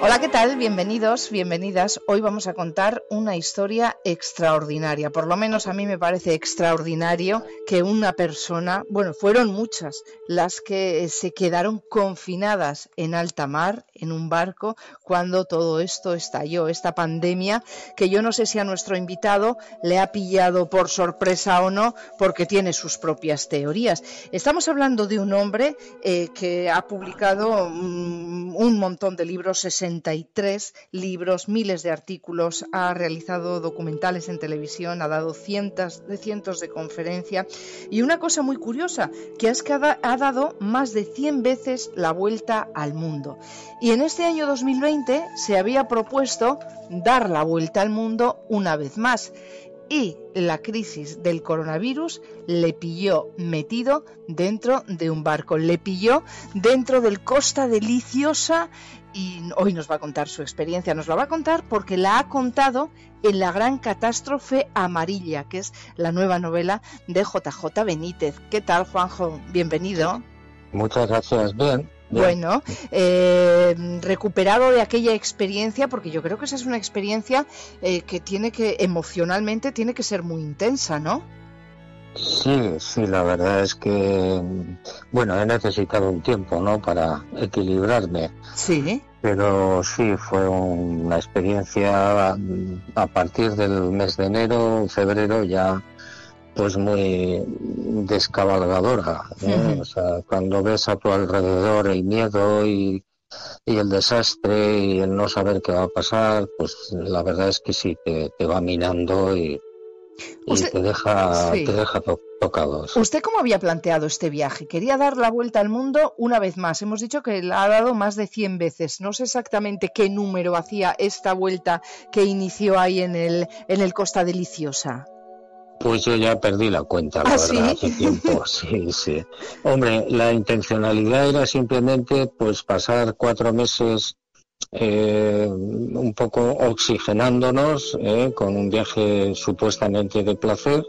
Hola, ¿qué tal? Bienvenidos, bienvenidas. Hoy vamos a contar una historia extraordinaria. Por lo menos a mí me parece extraordinario que una persona, bueno, fueron muchas las que se quedaron confinadas en alta mar, en un barco, cuando todo esto estalló, esta pandemia, que yo no sé si a nuestro invitado le ha pillado por sorpresa o no, porque tiene sus propias teorías. Estamos hablando de un hombre que ha publicado un montón de libros, 63 libros, miles de artículos, ha realizado documentales en televisión, ha dado cientos de conferencias, y una cosa muy curiosa, que es que ha dado más de 100 veces la vuelta al mundo. Y en este año 2020 se había propuesto dar la vuelta al mundo una vez más. Y la crisis del coronavirus le pilló metido dentro de un barco, le pilló dentro del Costa Deliciosa, y hoy nos va a contar su experiencia. Nos la va a contar porque la ha contado en La Gran Catástrofe Amarilla, que es la nueva novela de JJ Benítez. ¿Qué tal, Juanjo? Bienvenido. Muchas gracias. Bien. Bueno, recuperado de aquella experiencia, porque yo creo que esa es una experiencia que emocionalmente tiene que ser muy intensa, ¿no? Sí, la verdad es que, bueno, he necesitado un tiempo, ¿no?, para equilibrarme. Sí. Pero sí, fue una experiencia a partir del mes de enero, febrero, ya pues muy descabalgadora, ¿eh? Uh-huh. O sea, cuando ves a tu alrededor el miedo y el desastre y el no saber qué va a pasar, pues la verdad es que sí, te va minando y te deja tocado. Sí. ¿Usted cómo había planteado este viaje? Quería dar la vuelta al mundo una vez más. Hemos dicho que la ha dado más de 100 veces. No sé exactamente qué número hacía esta vuelta que inició ahí en el Costa Deliciosa. Pues yo ya perdí la cuenta, la verdad, ¿sí? hace tiempo, sí. Hombre, la intencionalidad era simplemente pues pasar 4 meses un poco oxigenándonos, con un viaje supuestamente de placer.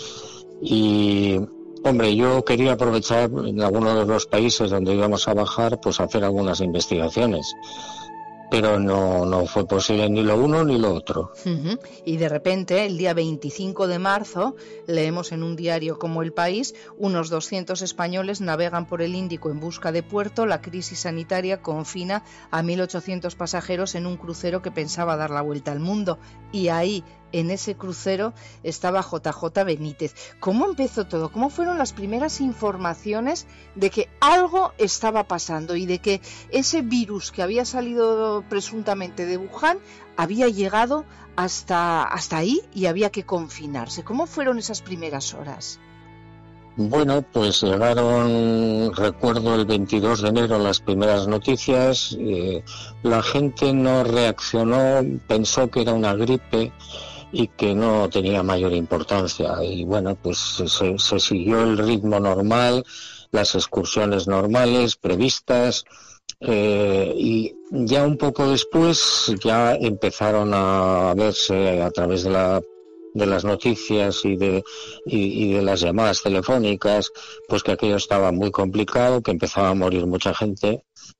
Y, hombre, yo quería aprovechar en alguno de los países donde íbamos a bajar, pues hacer algunas investigaciones. Pero no fue posible ni lo uno ni lo otro. Uh-huh. Y de repente, el día 25 de marzo, leemos en un diario como El País, unos 200 españoles navegan por el Índico en busca de puerto, la crisis sanitaria confina a 1.800 pasajeros en un crucero que pensaba dar la vuelta al mundo. Y ahí, en ese crucero, estaba JJ Benítez. ¿Cómo empezó todo? ¿Cómo fueron las primeras informaciones de que algo estaba pasando y de que ese virus que había salido presuntamente de Wuhan había llegado hasta ahí y había que confinarse? ¿Cómo fueron esas primeras horas? Bueno, pues llegaron, recuerdo, el 22 de enero las primeras noticias. La gente no reaccionó, pensó que era una gripe y que no tenía mayor importancia. Y bueno, pues se siguió el ritmo normal, las excursiones normales previstas. Y ya un poco después ya empezaron a verse a través de las noticias y de las llamadas telefónicas, pues que aquello estaba muy complicado, que empezaba a morir mucha gente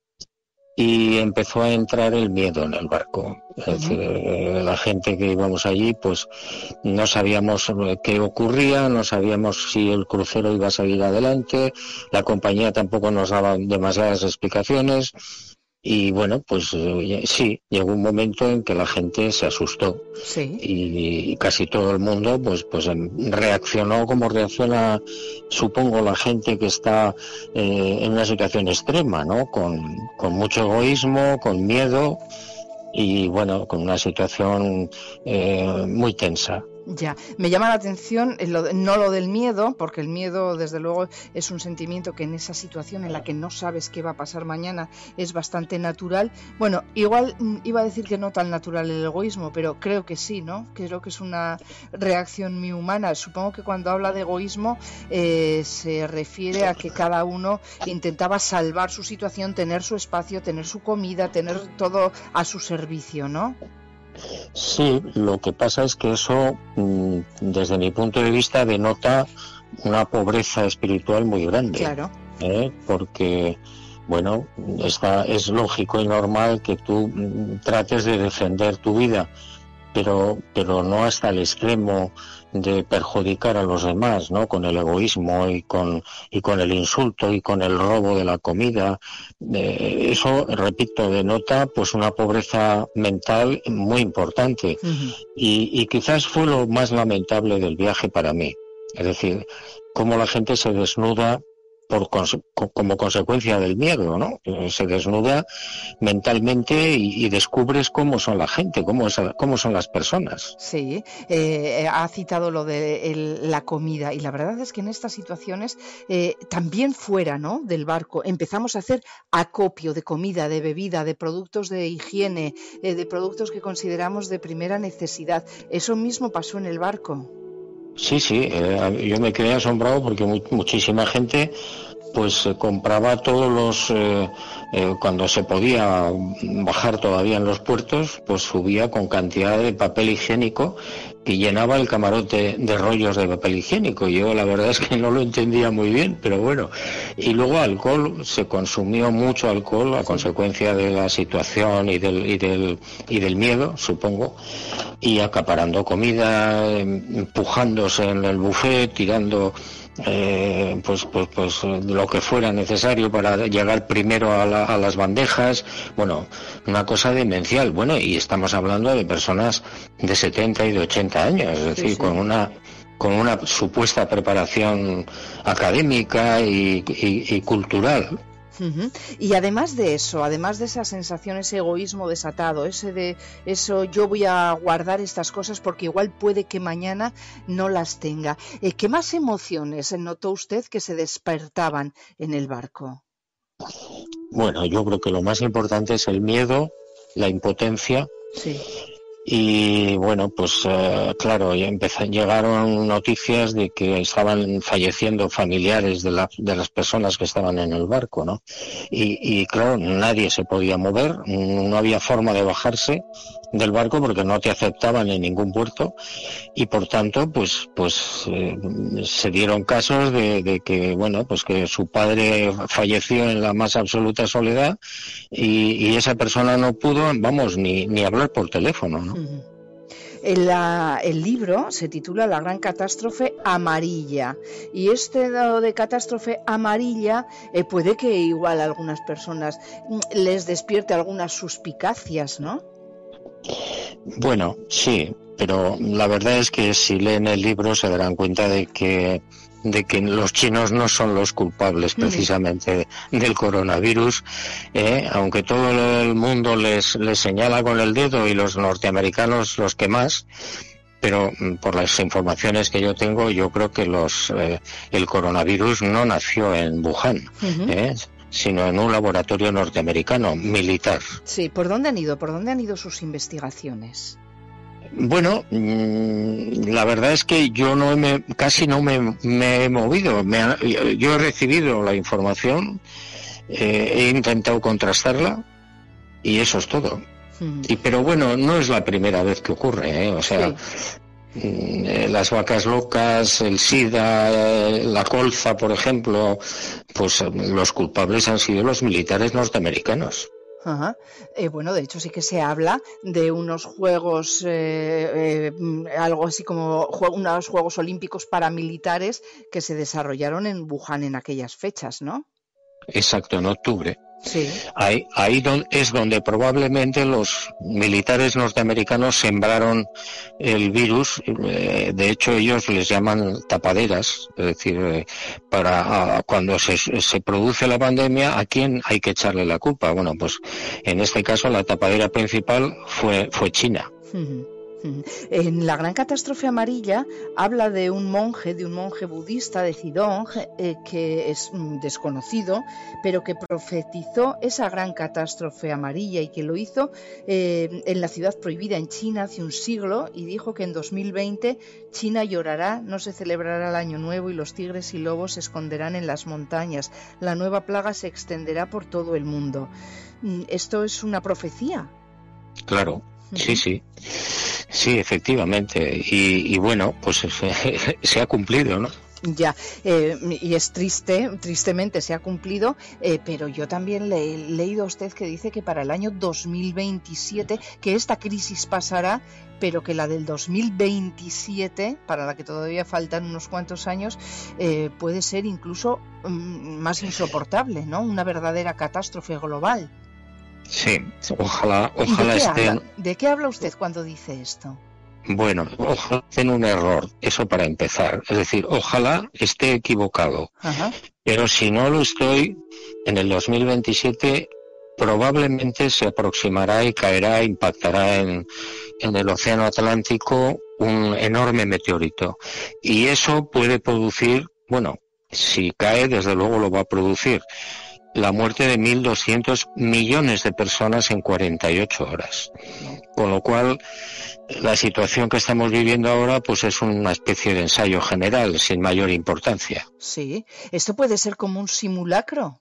y empezó a entrar el miedo en el barco. Es decir, la gente que íbamos allí, pues no sabíamos qué ocurría, no sabíamos si el crucero iba a seguir adelante, la compañía tampoco nos daba demasiadas explicaciones. Y bueno, pues sí, llegó un momento en que la gente se asustó. Sí. Y casi todo el mundo pues reaccionó como reacciona, supongo, la gente que está en una situación extrema, ¿no? Con mucho egoísmo, con miedo y bueno, con una situación muy tensa. Ya, me llama la atención no lo del miedo, porque el miedo desde luego es un sentimiento que en esa situación en la que no sabes qué va a pasar mañana es bastante natural. Bueno, igual iba a decir que no tan natural el egoísmo, pero creo que sí, ¿no? Creo que es una reacción muy humana. Supongo que cuando habla de egoísmo se refiere a que cada uno intentaba salvar su situación, tener su espacio, tener su comida, tener todo a su servicio, ¿no? Sí, lo que pasa es que eso, desde mi punto de vista, denota una pobreza espiritual muy grande. Claro. Porque bueno, es lógico y normal que tú trates de defender tu vida, pero no hasta el extremo de perjudicar a los demás, ¿no? Con el egoísmo y con el insulto y con el robo de la comida. Eso, repito, denota pues una pobreza mental muy importante. Ujú. Y quizás fue lo más lamentable del viaje para mí. Es decir, cómo la gente se desnuda como consecuencia del miedo, ¿no? Se desnuda mentalmente y descubres cómo son la gente, cómo son las personas. Sí, ha citado lo de la comida y la verdad es que en estas situaciones también fuera, ¿no?, del barco empezamos a hacer acopio de comida, de bebida, de productos de higiene, de productos que consideramos de primera necesidad. Eso mismo pasó en el barco. Sí, yo me quedé asombrado porque muchísima gente pues compraba todos cuando se podía bajar todavía en los puertos, pues subía con cantidad de papel higiénico que llenaba el camarote de rollos de papel higiénico. Yo la verdad es que no lo entendía muy bien, pero bueno. Y luego alcohol, se consumió mucho alcohol a consecuencia de la situación y del miedo, supongo, y acaparando comida, empujándose en el buffet, tirando pues lo que fuera necesario para llegar primero a las bandejas. Bueno, una cosa demencial. Bueno, y estamos hablando de personas de 70 y de 80 años, es decir, Sí. con una supuesta preparación académica y cultural. Ujú. Y además de eso, además de esa sensación, ese egoísmo desatado, eso yo voy a guardar estas cosas porque igual puede que mañana no las tenga. ¿Qué más emociones notó usted que se despertaban en el barco? Bueno, yo creo que lo más importante es el miedo, la impotencia. Sí. Y bueno, pues claro, llegaron noticias de que estaban falleciendo familiares de las personas que estaban en el barco, ¿no? Y claro, nadie se podía mover, no había forma de bajarse del barco porque no te aceptaban en ningún puerto y por tanto, se dieron casos de que, bueno, pues que su padre falleció en la más absoluta soledad y esa persona no pudo, vamos, ni hablar por teléfono, ¿no? Ujú. El libro se titula La gran catástrofe amarilla y este dado de catástrofe amarilla puede que igual a algunas personas les despierte algunas suspicacias, ¿no? Bueno, sí, pero la verdad es que si leen el libro se darán cuenta de que los chinos no son los culpables precisamente del coronavirus, aunque todo el mundo les señala con el dedo y los norteamericanos los que más, pero por las informaciones que yo tengo, yo creo que el coronavirus no nació en Wuhan, sino en un laboratorio norteamericano, militar. Sí, ¿por dónde han ido? ¿Por dónde han ido sus investigaciones? Bueno, la verdad es que yo casi no me he movido. Yo he recibido la información, he intentado contrastarla y eso es todo. Pero bueno, no es la primera vez que ocurre, o sea, las vacas locas, el SIDA, la colza, por ejemplo, pues los culpables han sido los militares norteamericanos. Ajá. Bueno, de hecho sí que se habla de unos juegos, algo así como unos Juegos Olímpicos paramilitares que se desarrollaron en Wuhan en aquellas fechas, ¿no? Exacto, en octubre. Sí. Ahí es donde probablemente los militares norteamericanos sembraron el virus. De hecho, ellos les llaman tapaderas, es decir, para cuando se produce la pandemia, ¿a quién hay que echarle la culpa? Bueno, pues en este caso la tapadera principal fue China. En La gran catástrofe amarilla habla de un monje budista de Zidong, que es desconocido, pero que profetizó esa gran catástrofe amarilla y que lo hizo en la ciudad prohibida en China hace un siglo y dijo que en 2020 China llorará, no se celebrará el año nuevo y los tigres y lobos se esconderán en las montañas. La nueva plaga se extenderá por todo el mundo. ¿Esto es una profecía? Claro, sí. Sí, efectivamente. Y bueno, pues se ha cumplido, ¿no? Ya, y es tristemente se ha cumplido, pero yo también le he leído a usted que dice que para el año 2027, que esta crisis pasará, pero que la del 2027, para la que todavía faltan unos cuantos años, puede ser incluso más insoportable, ¿no? Una verdadera catástrofe global. Sí, ojalá ¿De ¿De qué habla usted cuando dice esto? Bueno, ojalá esté en un error, eso para empezar. Es decir, ojalá esté equivocado. Ajá. Pero si no lo estoy, en el 2027 probablemente se aproximará y caerá, impactará en el Océano Atlántico un enorme meteorito. Y eso puede producir, bueno, si cae, desde luego lo va a producir, la muerte de 1.200 millones de personas en 48 horas. Con lo cual, la situación que estamos viviendo ahora pues es una especie de ensayo general, sin mayor importancia. Sí, esto puede ser como un simulacro.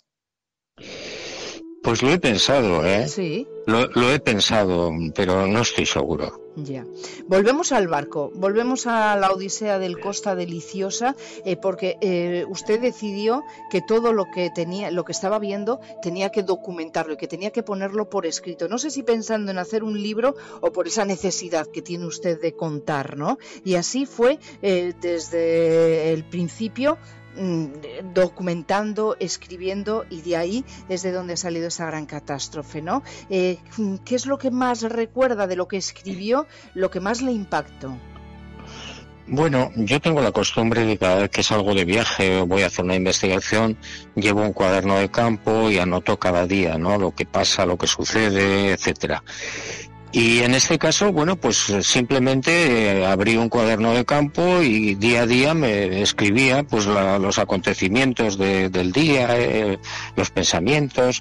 Pues lo he pensado, ¿eh? Sí. Lo he pensado, pero no estoy seguro. Ya. Volvemos al barco, volvemos a la odisea del Costa Deliciosa, porque usted decidió que todo lo que estaba viendo, tenía que documentarlo y que tenía que ponerlo por escrito. No sé si pensando en hacer un libro o por esa necesidad que tiene usted de contar, ¿no? Y así fue desde el principio, documentando, escribiendo, y de ahí es de donde ha salido esa gran catástrofe, ¿no? ¿Qué es lo que más recuerda de lo que escribió, lo que más le impactó? Bueno, yo tengo la costumbre de cada vez que salgo de viaje o voy a hacer una investigación, llevo un cuaderno de campo y anoto cada día, ¿no? Lo que pasa, lo que sucede, etcétera. Y en este caso, bueno, pues simplemente abrí un cuaderno de campo y día a día me escribía pues los acontecimientos del día, los pensamientos,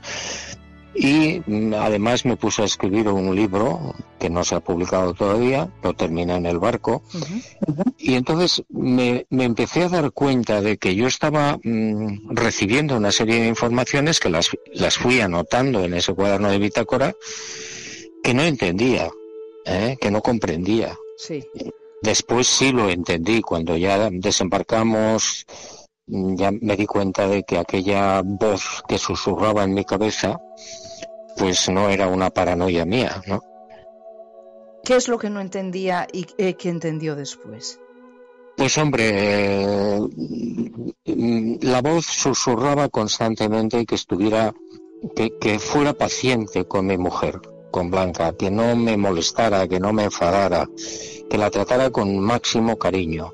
y además me puse a escribir un libro que no se ha publicado todavía, lo terminé en el barco. Y entonces me empecé a dar cuenta de que yo estaba recibiendo una serie de informaciones que las fui anotando en ese cuaderno de bitácora, que no entendía, que no comprendía. Sí. Después sí lo entendí, cuando ya desembarcamos, ya me di cuenta de que aquella voz que susurraba en mi cabeza, pues no era una paranoia mía, ¿no? ¿Qué es lo que no entendía y que entendió después? Pues hombre, la voz susurraba constantemente que fuera paciente con mi mujer, con Blanca, que no me molestara, que no me enfadara, que la tratara con máximo cariño.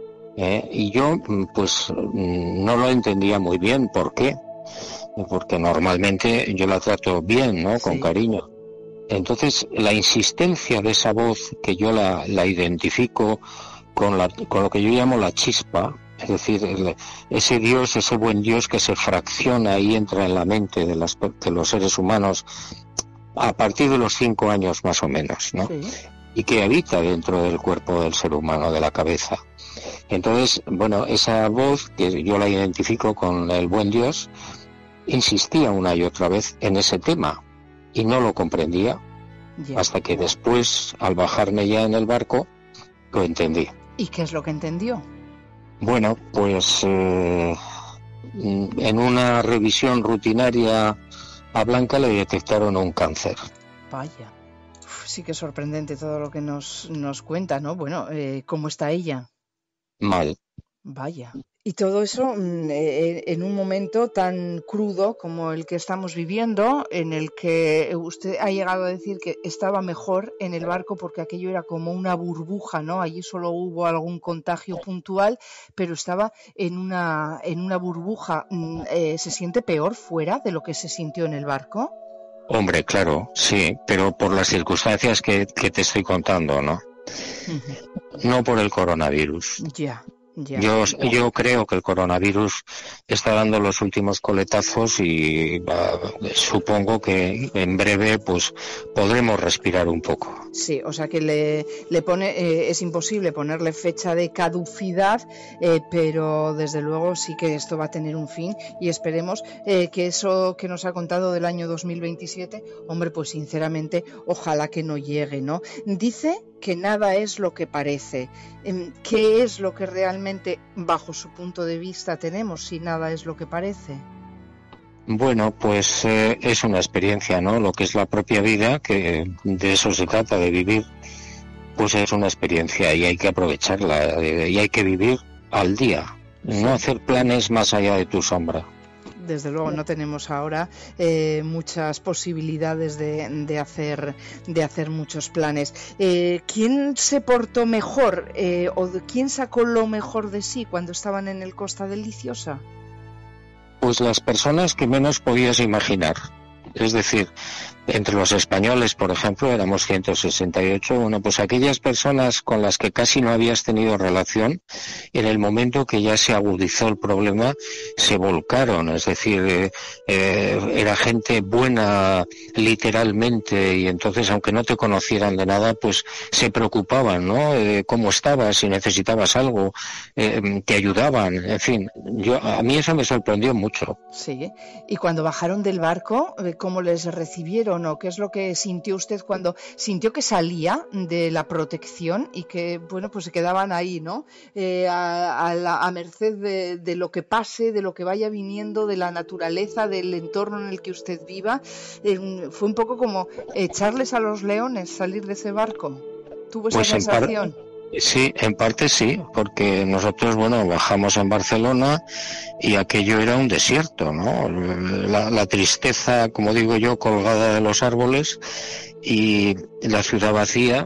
Y yo, pues, no lo entendía muy bien. ¿Por qué? Porque normalmente yo la trato bien, ¿no? Con cariño. Entonces, la insistencia de esa voz, que yo la identifico con lo que yo llamo la chispa, es decir, ese Dios, ese buen Dios que se fracciona y entra en la mente de los seres humanos a partir de los 5 años más o menos, ¿no? Sí. Y que habita dentro del cuerpo del ser humano, de la cabeza. Entonces, bueno, esa voz, que yo la identifico con el buen Dios, insistía una y otra vez en ese tema y no lo comprendía, hasta que después, al bajarme ya en el barco, lo entendí. ¿Y qué es lo que entendió? Bueno, pues en una revisión rutinaria a Blanca le detectaron un cáncer. Vaya, sí que es sorprendente todo lo que nos cuenta, ¿no? Bueno, ¿cómo está ella? Mal. Vaya. Y todo eso en un momento tan crudo como el que estamos viviendo, en el que usted ha llegado a decir que estaba mejor en el barco porque aquello era como una burbuja, ¿no? Allí solo hubo algún contagio puntual, pero estaba en una burbuja. ¿Se siente peor fuera de lo que se sintió en el barco? Hombre, claro, sí, pero por las circunstancias que te estoy contando, ¿no? No por el coronavirus. Ya. Yo creo que el coronavirus está dando los últimos coletazos y supongo que en breve pues podremos respirar un poco. Sí, o sea que le pone, es imposible ponerle fecha de caducidad, pero desde luego sí que esto va a tener un fin y esperemos que eso que nos ha contado del año 2027, hombre, pues sinceramente ojalá que no llegue, ¿no? Dice que nada es lo que parece. ¿Qué es lo que realmente, bajo su punto de vista, tenemos si nada es lo que parece? Bueno, pues es una experiencia, ¿no? Lo que es la propia vida, que de eso se trata, de vivir, pues es una experiencia y hay que aprovecharla y hay que vivir al día, no hacer planes más allá de tu sombra. Desde luego no tenemos ahora muchas posibilidades de hacer muchos planes. ¿Quién se portó mejor o quién sacó lo mejor de sí cuando estaban en el Costa Deliciosa? Pues las personas que menos podías imaginar. Es decir, entre los españoles, por ejemplo, éramos 168, bueno, pues aquellas personas con las que casi no habías tenido relación, en el momento que ya se agudizó el problema, se volcaron, es decir, era gente buena literalmente, y entonces, aunque no te conocieran de nada, pues se preocupaban, ¿no? Cómo estabas, si necesitabas algo, te ayudaban, en fin, a mí eso me sorprendió mucho. Sí, y cuando bajaron del barco, ¿cómo les recibieron o qué es lo que sintió usted cuando sintió que salía de la protección y que, bueno, pues se quedaban ahí, ¿no? A merced de lo que pase, de lo que vaya viniendo, de la naturaleza, del entorno en el que usted viva. Fue un poco como echarles a los leones, salir de ese barco. ¿Tuvo esa sensación? Sí, en parte sí, porque nosotros, bueno, bajamos en Barcelona y aquello era un desierto, ¿no? La tristeza, como digo yo, colgada de los árboles y la ciudad vacía,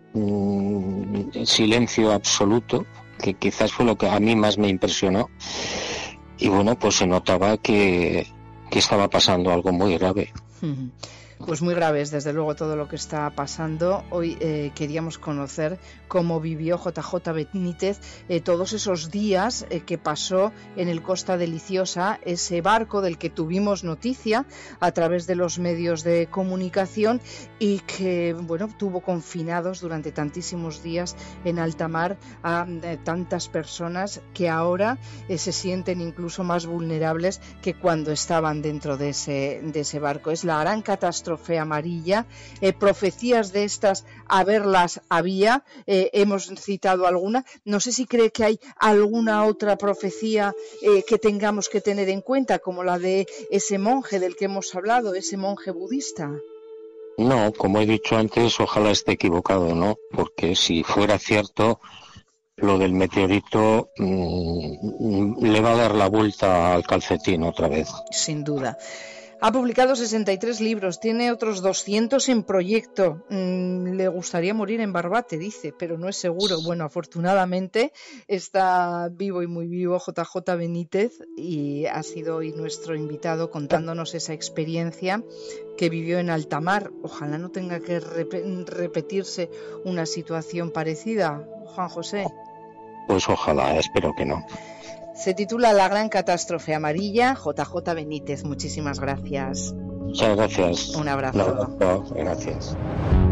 silencio absoluto, que quizás fue lo que a mí más me impresionó. Y bueno, pues se notaba que estaba pasando algo muy grave. Pues muy grave es desde luego todo lo que está pasando. Hoy queríamos conocer cómo vivió JJ Benítez todos esos días que pasó en el Costa Deliciosa, ese barco del que tuvimos noticia a través de los medios de comunicación y que, bueno, tuvo confinados durante tantísimos días en alta mar a tantas personas que ahora se sienten incluso más vulnerables que cuando estaban dentro de ese barco. Es la gran catástrofe amarilla, profecías de estas a verlas había, hemos citado alguna, no sé si cree que hay alguna otra profecía que tengamos que tener en cuenta, como la de ese monje del que hemos hablado, ese monje budista. No, como he dicho antes, ojalá esté equivocado, ¿no? Porque si fuera cierto, lo del meteorito le va a dar la vuelta al calcetín otra vez. Sin duda. Ha publicado 63 libros, tiene otros 200 en proyecto. Le gustaría morir en Barbate, dice, pero no es seguro. Bueno, afortunadamente está vivo y muy vivo JJ Benítez y ha sido hoy nuestro invitado contándonos esa experiencia que vivió en alta mar. Ojalá no tenga que repetirse una situación parecida, Juan José. Pues ojalá, espero que no. Se titula La gran catástrofe amarilla, JJ Benítez. Muchísimas gracias. Muchas gracias. Un abrazo. No, gracias.